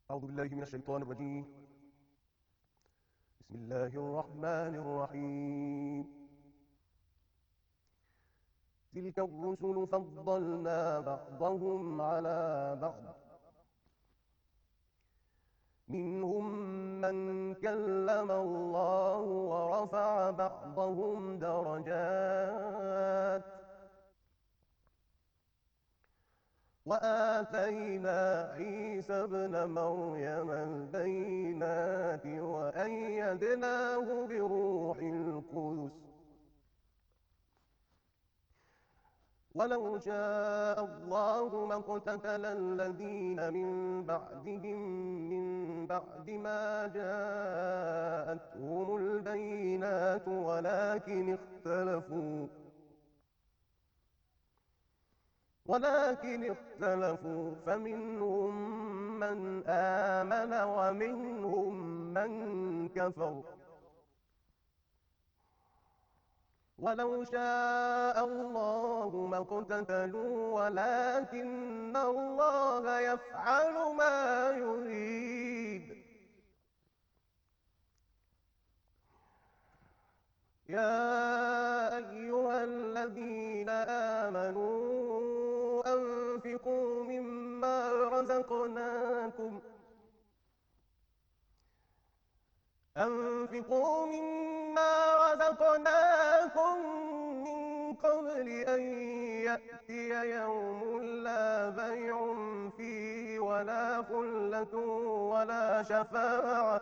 أعوذ بالله من الشيطان الرجيم. بسم الله الرحمن الرحيم. تلك الرسل فضلنا بعضهم على بعض، منهم من كلم الله ورفع بعضهم درجات، وآتينا عيسى ابن مريم البينات وأيدناه بروح القدس، ولو شاء الله ما اقتتل الذين من بعدهم من بعد ما جاءتهم البينات ولكن اختلفوا فمنهم من آمن ومنهم من كفر. ولو شاء الله ما اقتتلوا ولكن الله يفعل ما يريد. يا أيها الذين آمنوا أنفقوا مما رزقناكم من قبل أن يأتي يوم لا بيع فيه ولا خلة ولا شفاعة،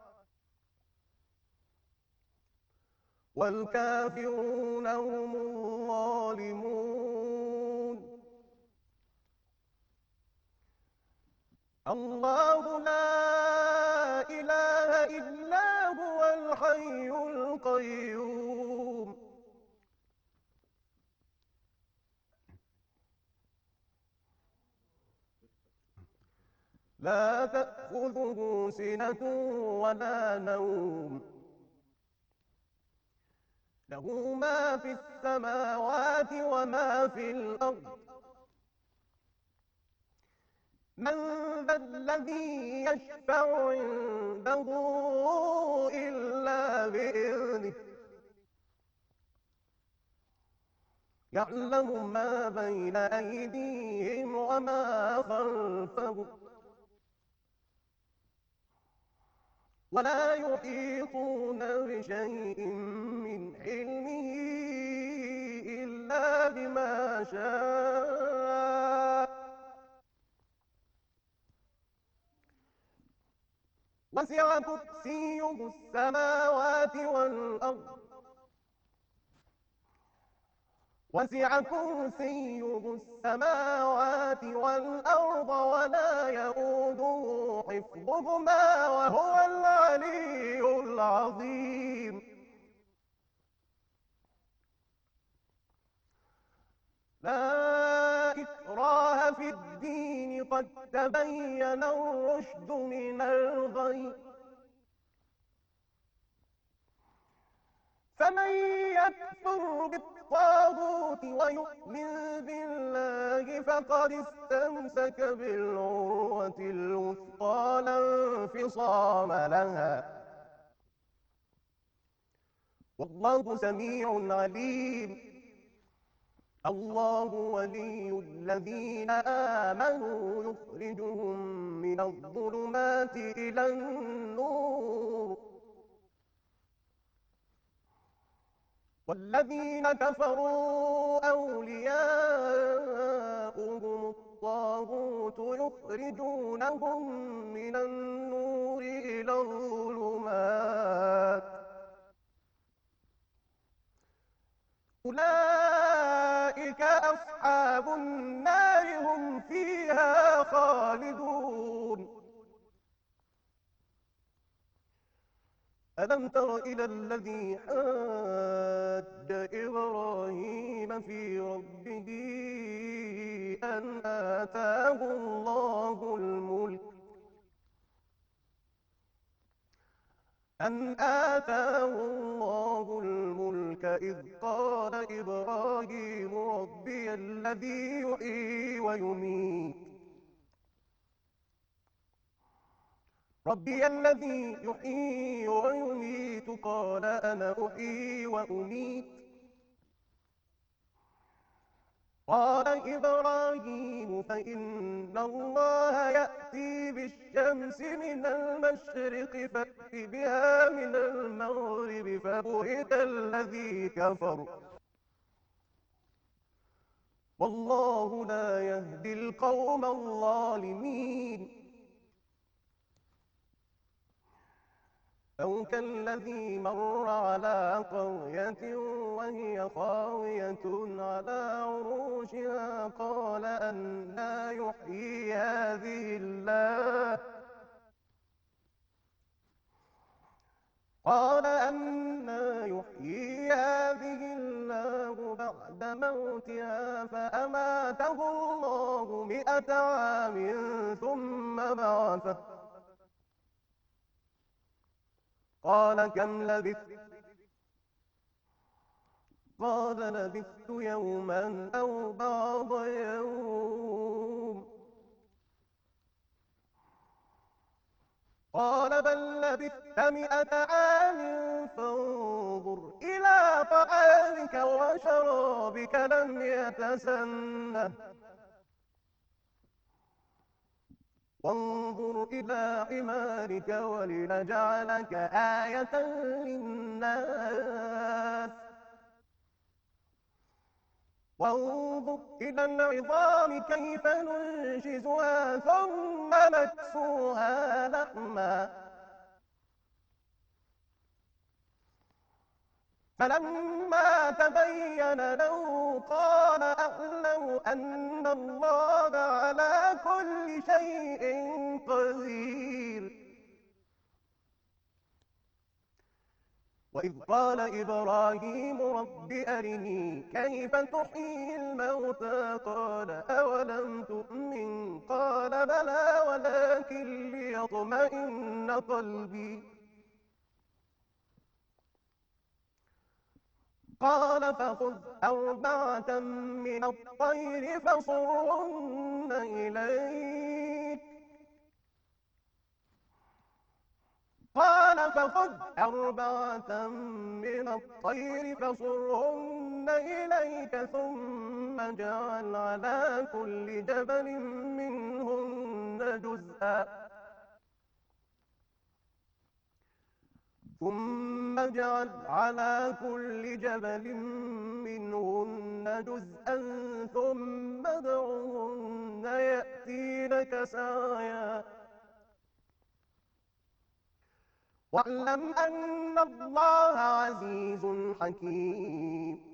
والكافرون هم الظالمون. الله لا إله إلا هو الحي القيوم، لا تأخذه سنة ولا نوم، له ما في السماوات وما في الأرض. من ذا الذي يشفع عنده إلا بإذنه، يعلم ما بين أيديهم وما خلفهم، ولا يحيطون بشيء من علمه إلا بما شاء. وسع كرسيه السماوات والأرض ولا يؤوده حفظهما وهو العلي العظيم. لا إكراه في الدين قد تبين الرشد من الغي، فمن يكفر بالطاغوت ويؤمن بالله فقد استمسك بالعروة الوثقى لا انفصام لها، والله سميع عليم. الله ولي الذين آمنوا يخرجهم من الظلمات إلى النور، والذين كفروا أولياؤهم الطاغوت يخرجونهم من النور إلى الظلمات. أولئك أصحاب النار هم فيها خالدون. ألم تر إلى الذي حاج إبراهيم في ربه أن آتاه الله الملك إذ قال إبراهيم ربي الذي يحيي ويميت ربي الذي يحيي ويميت قال أنا أحيي وأميت. قال إبراهيم فإن الله يأتي بالشمس من المشرق فأت بها من المغرب فبهت الذي كفر والله لا يهدي القوم الظالمين. أو كالذي مر على قرية وهي خاوية على عروشها قال أنى يحيي هذه الله بعد موتها فأماته الله 100 عام ثم بعثه قال كم لبثت قال لبثت يوما أو بعض يوم قال بل لبثت 100 عام فانظر إلى طعامك وشرابك لم يتسنه وانظر إلى حمارك ولنجعلك آية للناس وانظر إلى العظام كيف ننشزها ثم نكسوها لحما فلما تبين له قال أعلم أن الله على كل شيء قدير. وإذ قال إبراهيم رب أرني كيف تحيي الموتى قال أولم تؤمن قال بلى ولكن ليطمئن قلبي قال فخذ 4 من الطير فصرهن إليك قال فخذ 4 من الطير فصرهن إليك ثم اجعل على كل جبل منهن جزءا ثم اجعل على كل جبل منهن جزءا ثم ادعهن يأتينك سعيا واعلم أن الله عزيز حكيم.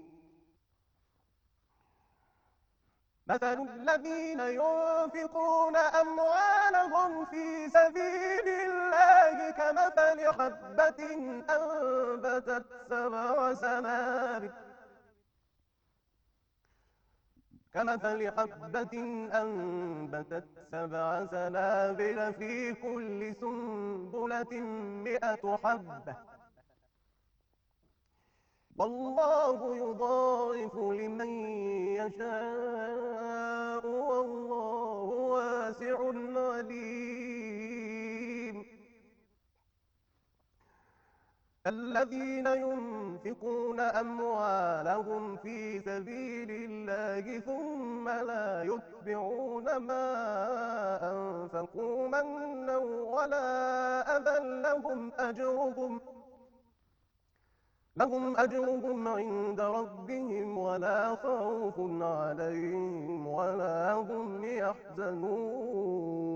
مثل الذين ينفقون أموالهم في سبيل الله كمثل حبة أنبتت 7 سنابل في كل سنبلة 100 حبة والله يضاعف لمن يشاء والله واسع عليم. الذين ينفقون أموالهم في سبيل الله ثم لا يتبعون ما أنفقوا منا ولا أذى لهم أجرهم عند ربهم ولا خوف عليهم ولا هم يحزنون.